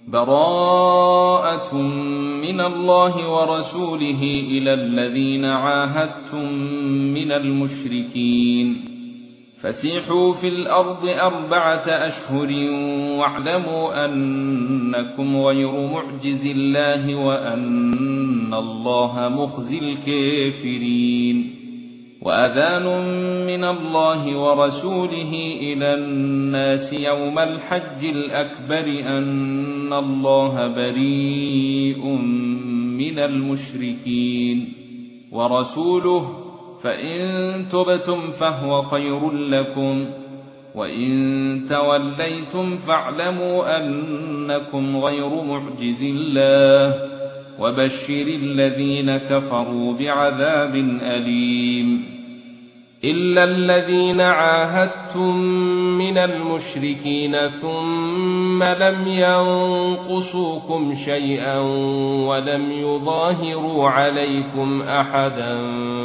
براءة من الله ورسوله إلى الذين عاهدتم من المشركين فسيحوا في الأرض 4 أشهر واعلموا أنكم غير معجز الله وأن الله مخزي الكافرين وأذان من الله ورسوله إلى الناس يوم الحج الأكبر أن الله بريء من المشركين ورسوله فإن تبتم فهو خير لكم وإن توليتم فاعلموا أنكم غير معجز الله وبشر الذين كفروا بعذاب أليم إلا الذين عاهدتم من المشركين ثم لم ينقصوكم شيئا ولم يظاهروا عليكم أحدا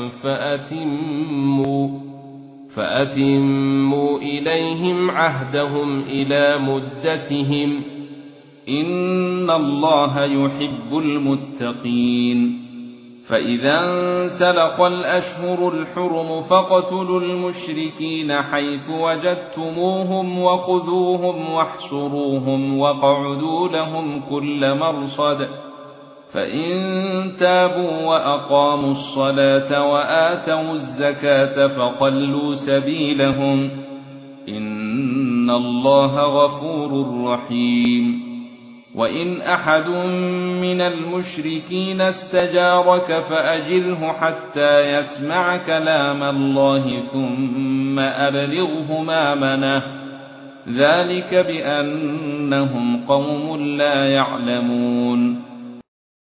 فأتموا إليهم عهدهم إلى مدتهم إن الله يحب المتقين فإذا انسلخ الأشهر الحرم فاقتلوا المشركين حيث وجدتموهم وخذوهم واحصروهم واقعدوا لهم كل مرصد فإن تابوا وأقاموا الصلاة وآتوا الزكاة فخلوا سبيلهم إن الله غفور رحيم وإن أحد من المشركين استجارك فأجره حتى يسمع كلام الله ثم أبلغه مأمنه ذلك بأنهم قوم لا يعلمون